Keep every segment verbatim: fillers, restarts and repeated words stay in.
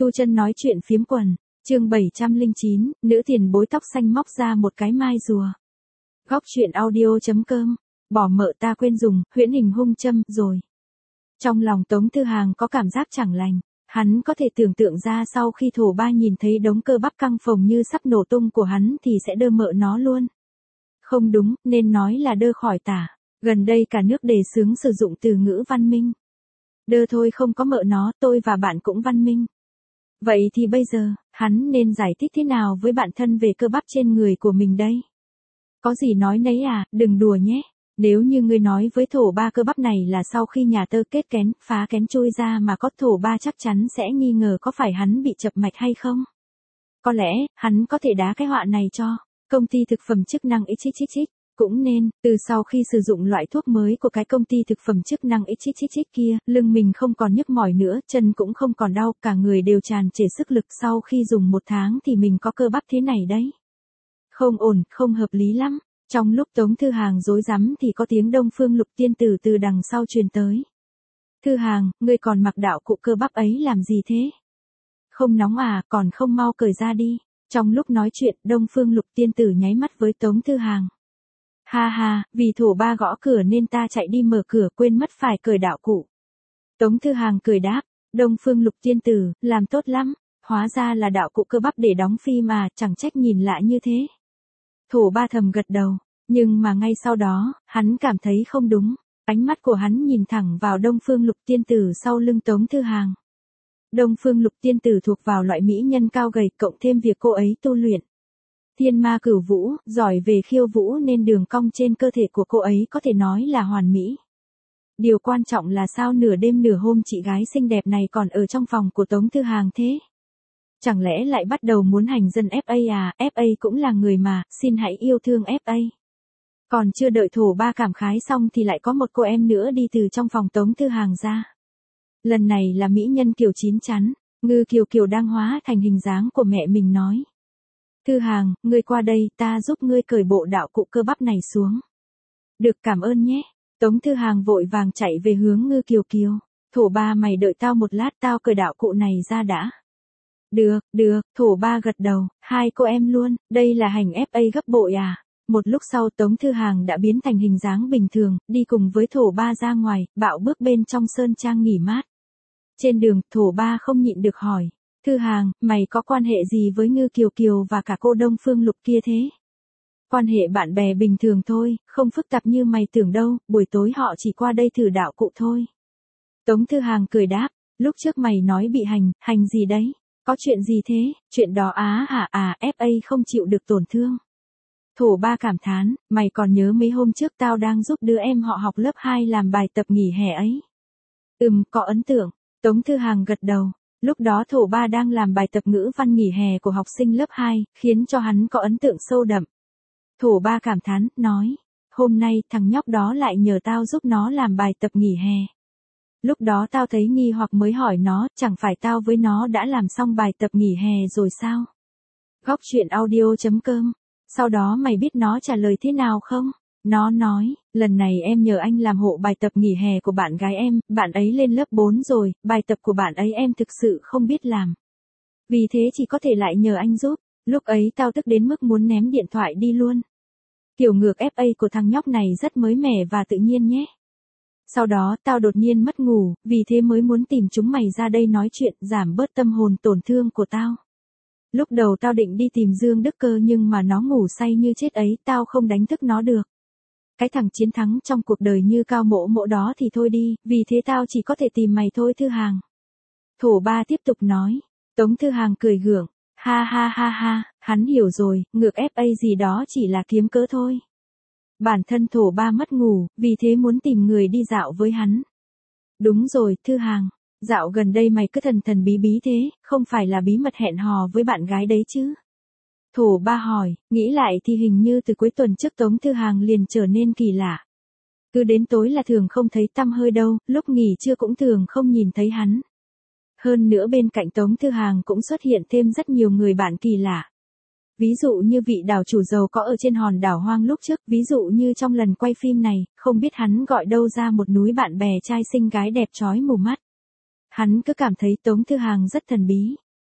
Tu Chân nói chuyện phiếm quần, chương bảy trăm lẻ chín, nữ tiền bối tóc xanh móc ra một cái mai rùa. Góc chuyện audio.com, bỏ mợ ta quên dùng, huyễn hình hung châm, rồi. Trong lòng Tống Thư Hàng có cảm giác chẳng lành, hắn có thể tưởng tượng ra sau khi thổ ba nhìn thấy đống cơ bắp căng phồng như sắp nổ tung của hắn thì sẽ đơ mợ nó luôn. Không đúng, nên nói là đơ khỏi tả, gần đây cả nước đề xướng sử dụng từ ngữ văn minh. Đơ thôi không có mợ nó, tôi và bạn cũng văn minh. Vậy thì bây giờ, hắn nên giải thích thế nào với bạn thân về cơ bắp trên người của mình đây? Có gì nói nấy à, đừng đùa nhé. Nếu như ngươi nói với thổ ba cơ bắp này là sau khi nhà tơ kết kén, phá kén trôi ra mà có, thổ ba chắc chắn sẽ nghi ngờ có phải hắn bị chập mạch hay không. Có lẽ, hắn có thể đá cái họa này cho công ty thực phẩm chức năng ích ích ích ích. Cũng nên, từ sau khi sử dụng loại thuốc mới của cái công ty thực phẩm chức năng ích ích ích ích kia, lưng mình không còn nhức mỏi nữa, chân cũng không còn đau, cả người đều tràn trề sức lực. Sau khi dùng một tháng thì mình có cơ bắp thế này đấy. Không ổn, không hợp lý lắm. Trong lúc Tống Thư Hàng rối rắm thì có tiếng Đông Phương Lục Tiên Tử từ đằng sau truyền tới. Thư Hàng, ngươi còn mặc đạo cụ cơ bắp ấy làm gì thế? Không nóng à, còn không mau cởi ra đi. Trong lúc nói chuyện, Đông Phương Lục Tiên Tử nháy mắt với Tống Thư Hàng. Ha ha, vì thổ ba gõ cửa nên ta chạy đi mở cửa, quên mất phải cởi đạo cụ. Tống Thư Hàng cười đáp, Đông Phương Lục Tiên Tử, làm tốt lắm, hóa ra là đạo cụ cơ bắp để đóng phim mà, chẳng trách nhìn lạ như thế. Thổ ba thầm gật đầu, nhưng mà ngay sau đó, hắn cảm thấy không đúng, ánh mắt của hắn nhìn thẳng vào Đông Phương Lục Tiên Tử sau lưng Tống Thư Hàng. Đông Phương Lục Tiên Tử thuộc vào loại mỹ nhân cao gầy, cộng thêm việc cô ấy tu luyện Thiên Ma Cửu Vũ, giỏi về khiêu vũ nên đường cong trên cơ thể của cô ấy có thể nói là hoàn mỹ. Điều quan trọng là sao nửa đêm nửa hôm chị gái xinh đẹp này còn ở trong phòng của Tống Thư Hàng thế? Chẳng lẽ lại bắt đầu muốn hành dân ép a à, ép a cũng là người mà, xin hãy yêu thương ép a. Còn chưa đợi thổ ba cảm khái xong thì lại có một cô em nữa đi từ trong phòng Tống Thư Hàng ra. Lần này là mỹ nhân Kiều chín chắn, Ngư Kiều Kiều đang hóa thành hình dáng của mẹ mình nói. Thư Hàng, ngươi qua đây, ta giúp ngươi cởi bộ đạo cụ cơ bắp này xuống. Được, cảm ơn nhé. Tống Thư Hàng vội vàng chạy về hướng Ngư Kiều Kiều. Thổ ba mày đợi tao một lát, tao cởi đạo cụ này ra đã. Được, được, thổ ba gật đầu, hai cô em luôn, đây là hành ép a gấp bội à. Một lúc sau Tống Thư Hàng đã biến thành hình dáng bình thường, đi cùng với thổ ba ra ngoài, bạo bước bên trong sơn trang nghỉ mát. Trên đường, thổ ba không nhịn được hỏi. Thư Hàng, mày có quan hệ gì với Ngư Kiều Kiều và cả cô Đông Phương Lục kia thế? Quan hệ bạn bè bình thường thôi, không phức tạp như mày tưởng đâu, buổi tối họ chỉ qua đây thử đạo cụ thôi. Tống Thư Hàng cười đáp, lúc trước mày nói bị hành, hành gì đấy? Có chuyện gì thế? Chuyện đó á hả à, ép a không chịu được tổn thương. Thổ ba cảm thán, mày còn nhớ mấy hôm trước tao đang giúp đứa em họ học lớp hai làm bài tập nghỉ hè ấy? Ừm, có ấn tượng. Tống Thư Hàng gật đầu. Lúc đó thổ ba đang làm bài tập ngữ văn nghỉ hè của học sinh lớp hai, khiến cho hắn có ấn tượng sâu đậm. Thổ ba cảm thán, nói, hôm nay thằng nhóc đó lại nhờ tao giúp nó làm bài tập nghỉ hè. Lúc đó tao thấy nghi hoặc mới hỏi nó, chẳng phải tao với nó đã làm xong bài tập nghỉ hè rồi sao? Góc chuyện audio.com, sau đó mày biết nó trả lời thế nào không? Nó nói, lần này em nhờ anh làm hộ bài tập nghỉ hè của bạn gái em, bạn ấy lên lớp bốn rồi, bài tập của bạn ấy em thực sự không biết làm. Vì thế chỉ có thể lại nhờ anh giúp, lúc ấy tao tức đến mức muốn ném điện thoại đi luôn. Kiểu ngược ép a của thằng nhóc này rất mới mẻ và tự nhiên nhé. Sau đó tao đột nhiên mất ngủ, vì thế mới muốn tìm chúng mày ra đây nói chuyện, giảm bớt tâm hồn tổn thương của tao. Lúc đầu tao định đi tìm Dương Đức Cơ nhưng mà nó ngủ say như chết ấy, tao không đánh thức nó được. Cái thằng chiến thắng trong cuộc đời như Cao Mỗ Mỗ đó thì thôi đi, vì thế tao chỉ có thể tìm mày thôi Thư Hàng. Thổ ba tiếp tục nói. Tống Thư Hàng cười gượng, ha ha ha ha, hắn hiểu rồi, ngược ép a gì đó chỉ là kiếm cớ thôi. Bản thân thổ ba mất ngủ, vì thế muốn tìm người đi dạo với hắn. Đúng rồi, Thư Hàng, dạo gần đây mày cứ thần thần bí bí thế, không phải là bí mật hẹn hò với bạn gái đấy chứ? Thổ ba hỏi, nghĩ lại thì hình như từ cuối tuần trước Tống Thư Hàng liền trở nên kỳ lạ. Cứ đến tối là thường không thấy tăm hơi đâu, lúc nghỉ trưa cũng thường không nhìn thấy hắn. Hơn nữa bên cạnh Tống Thư Hàng cũng xuất hiện thêm rất nhiều người bạn kỳ lạ. Ví dụ như vị đảo chủ giàu có ở trên hòn đảo hoang lúc trước, ví dụ như trong lần quay phim này, không biết hắn gọi đâu ra một núi bạn bè trai xinh gái đẹp chói mù mắt. Hắn cứ cảm thấy Tống Thư Hàng rất thần bí.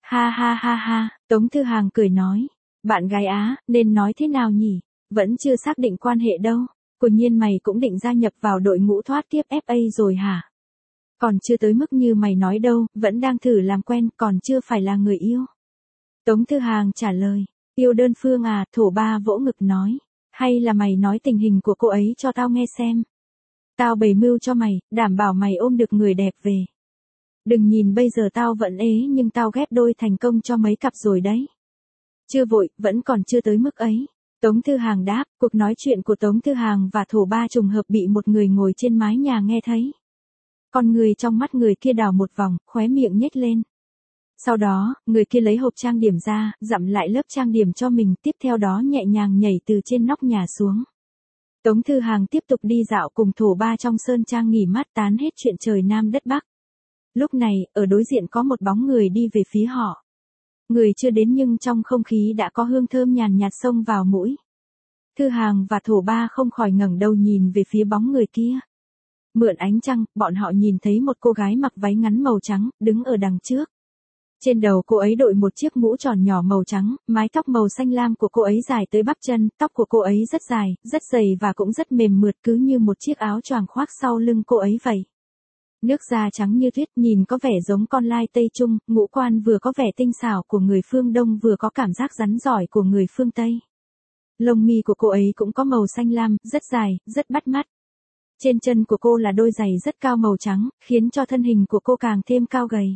Ha ha ha ha, Tống Thư Hàng cười nói. Bạn gái Á, nên nói thế nào nhỉ? Vẫn chưa xác định quan hệ đâu. Quả nhiên mày cũng định gia nhập vào đội ngũ thoát tiếp ép a rồi hả? Còn chưa tới mức như mày nói đâu, vẫn đang thử làm quen, còn chưa phải là người yêu. Tống Thư Hàng trả lời. Yêu đơn phương à, Thổ Ba vỗ ngực nói. Hay là mày nói tình hình của cô ấy cho tao nghe xem. Tao bày mưu cho mày, đảm bảo mày ôm được người đẹp về. Đừng nhìn bây giờ tao vẫn ế nhưng tao ghép đôi thành công cho mấy cặp rồi đấy. Chưa vội, vẫn còn chưa tới mức ấy. Tống Thư Hàng đáp, cuộc nói chuyện của Tống Thư Hàng và Thổ Ba trùng hợp bị một người ngồi trên mái nhà nghe thấy. Con người trong mắt người kia đảo một vòng, khóe miệng nhếch lên. Sau đó, người kia lấy hộp trang điểm ra, dặm lại lớp trang điểm cho mình, tiếp theo đó nhẹ nhàng nhảy từ trên nóc nhà xuống. Tống Thư Hàng tiếp tục đi dạo cùng Thổ Ba trong sơn trang nghỉ mát tán hết chuyện trời Nam đất Bắc. Lúc này, ở đối diện có một bóng người đi về phía họ. Người chưa đến nhưng trong không khí đã có hương thơm nhàn nhạt xông vào mũi. Thư Hàng và Thổ Ba không khỏi ngẩng đầu nhìn về phía bóng người kia. Mượn ánh trăng, bọn họ nhìn thấy một cô gái mặc váy ngắn màu trắng, đứng ở đằng trước. Trên đầu cô ấy đội một chiếc mũ tròn nhỏ màu trắng, mái tóc màu xanh lam của cô ấy dài tới bắp chân, tóc của cô ấy rất dài, rất dày và cũng rất mềm mượt cứ như một chiếc áo choàng khoác sau lưng cô ấy vậy. Nước da trắng như tuyết nhìn có vẻ giống con lai Tây Trung, ngũ quan vừa có vẻ tinh xảo của người phương Đông vừa có cảm giác rắn giỏi của người phương Tây. Lông mi của cô ấy cũng có màu xanh lam, rất dài, rất bắt mắt. Trên chân của cô là đôi giày rất cao màu trắng, khiến cho thân hình của cô càng thêm cao gầy.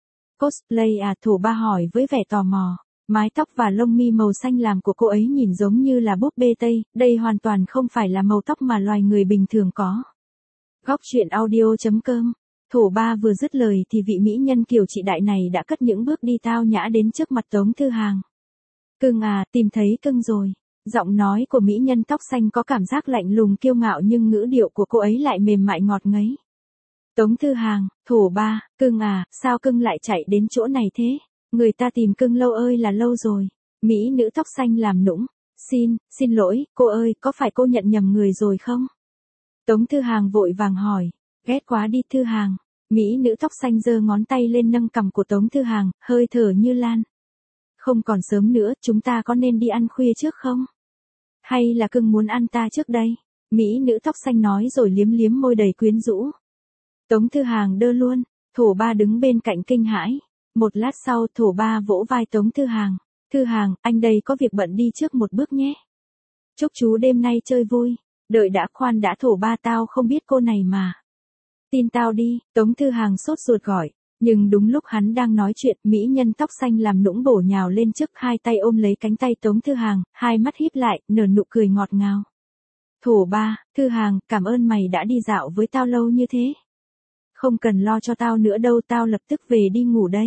Cosplay à, Thổ Ba hỏi với vẻ tò mò. Mái tóc và lông mi màu xanh lam của cô ấy nhìn giống như là búp bê Tây, đây hoàn toàn không phải là màu tóc mà loài người bình thường có. Góc truyện audio chấm com. Thổ Ba vừa dứt lời thì vị mỹ nhân kiều trị đại này đã cất những bước đi tao nhã đến trước mặt Tống Thư Hàng. Cưng à, tìm thấy cưng rồi. Giọng nói của mỹ nhân tóc xanh có cảm giác lạnh lùng kiêu ngạo nhưng ngữ điệu của cô ấy lại mềm mại ngọt ngấy. Tống Thư Hàng, Thổ Ba, cưng à, sao cưng lại chạy đến chỗ này thế? Người ta tìm cưng lâu ơi là lâu rồi. Mỹ nữ tóc xanh làm nũng. Xin, xin lỗi, cô ơi, có phải cô nhận nhầm người rồi không? Tống Thư Hàng vội vàng hỏi. Ghét quá đi Thư Hàng. Mỹ nữ tóc xanh giơ ngón tay lên nâng cằm của Tống Thư Hàng, hơi thở như lan. Không còn sớm nữa, chúng ta có nên đi ăn khuya trước không? Hay là cưng muốn ăn ta trước đây? Mỹ nữ tóc xanh nói rồi liếm liếm môi đầy quyến rũ. Tống Thư Hàng đơ luôn, Thổ Ba đứng bên cạnh kinh hãi. Một lát sau Thổ Ba vỗ vai Tống Thư Hàng. Thư Hàng, anh đây có việc bận đi trước một bước nhé. Chúc chú đêm nay chơi vui. Đợi đã, khoan đã, Thổ Ba, tao không biết cô này mà. Tin tao đi, Tống Thư Hàng sốt ruột gọi. Nhưng đúng lúc hắn đang nói chuyện, mỹ nhân tóc xanh làm nũng bổ nhào lên trước, hai tay ôm lấy cánh tay Tống Thư Hàng, hai mắt híp lại, nở nụ cười ngọt ngào. Thổ Ba, Thư Hàng, cảm ơn mày đã đi dạo với tao lâu như thế. Không cần lo cho tao nữa đâu, tao lập tức về đi ngủ đây.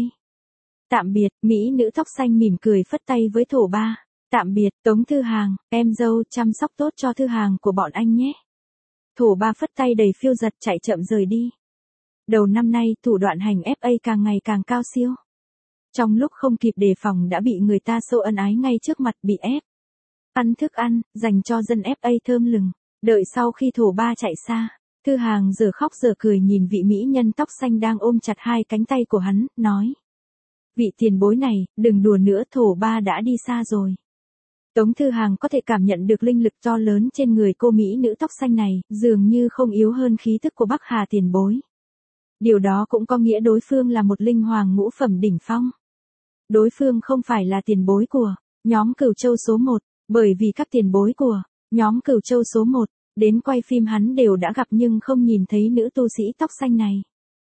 Tạm biệt, mỹ nữ tóc xanh mỉm cười phất tay với Thổ Ba. Tạm biệt, Tống Thư Hàng, em dâu chăm sóc tốt cho Thư Hàng của bọn anh nhé. Thổ Ba phất tay đầy phiêu giật chạy chậm rời đi. Đầu năm nay, thủ đoạn hành ép a càng ngày càng cao siêu. Trong lúc không kịp đề phòng đã bị người ta sâu ân ái ngay trước mặt, bị ép. Ăn thức ăn, dành cho dân ép a thơm lừng. Đợi sau khi Thổ Ba chạy xa, Thư Hàng giờ khóc giờ cười nhìn vị mỹ nhân tóc xanh đang ôm chặt hai cánh tay của hắn, nói. Vị tiền bối này, đừng đùa nữa, Thổ Ba đã đi xa rồi. Tống Thư Hàng có thể cảm nhận được linh lực to lớn trên người cô mỹ nữ tóc xanh này, dường như không yếu hơn khí tức của Bắc Hà tiền bối. Điều đó cũng có nghĩa đối phương là một linh hoàng ngũ phẩm đỉnh phong. Đối phương không phải là tiền bối của nhóm Cửu Châu số một, bởi vì các tiền bối của nhóm Cửu Châu số một đến quay phim hắn đều đã gặp nhưng không nhìn thấy nữ tu sĩ tóc xanh này.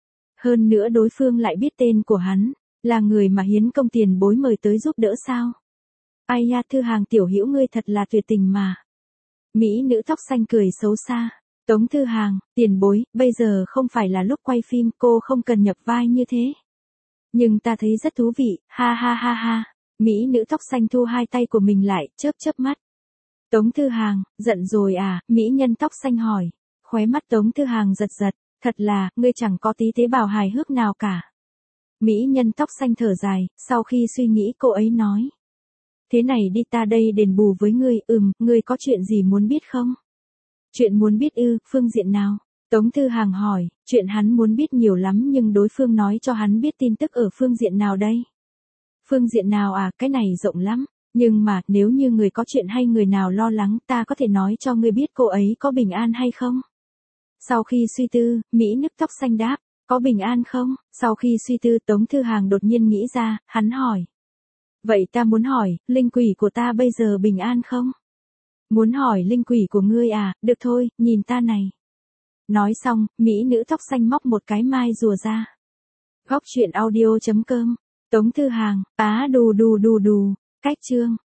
Hơn nữa đối phương lại biết tên của hắn, là người mà hiến công tiền bối mời tới giúp đỡ sao? Ai nha, Thư Hàng tiểu hữu, ngươi thật là tuyệt tình mà. Mỹ nữ tóc xanh cười xấu xa. Tống Thư Hàng, tiền bối, bây giờ không phải là lúc quay phim, cô không cần nhập vai như thế. Nhưng ta thấy rất thú vị, ha ha ha ha. Mỹ nữ tóc xanh thu hai tay của mình lại, chớp chớp mắt. Tống Thư Hàng, giận rồi à? Mỹ nhân tóc xanh hỏi. Khóe mắt Tống Thư Hàng giật giật, thật là, ngươi chẳng có tí tế bào hài hước nào cả. Mỹ nhân tóc xanh thở dài, sau khi suy nghĩ cô ấy nói. Thế này đi, ta đây đền bù với ngươi, ừm, ngươi có chuyện gì muốn biết không? Chuyện muốn biết ư, phương diện nào? Tống Thư Hàng hỏi, chuyện hắn muốn biết nhiều lắm nhưng đối phương nói cho hắn biết tin tức ở phương diện nào đây? Phương diện nào à, cái này rộng lắm. Nhưng mà, nếu như người có chuyện hay người nào lo lắng, ta có thể nói cho ngươi biết cô ấy có bình an hay không? Sau khi suy tư, Mỹ nức tóc xanh đáp, có bình an không? Sau khi suy tư, Tống Thư Hàng đột nhiên nghĩ ra, hắn hỏi. Vậy ta muốn hỏi, linh quỷ của ta bây giờ bình an không? Muốn hỏi linh quỷ của ngươi à, được thôi, nhìn ta này. Nói xong, Mỹ nữ tóc xanh móc một cái mai rùa ra. Góc truyện audio chấm com, Tống Thư Hàng, á đù đù đù đù, cách chương.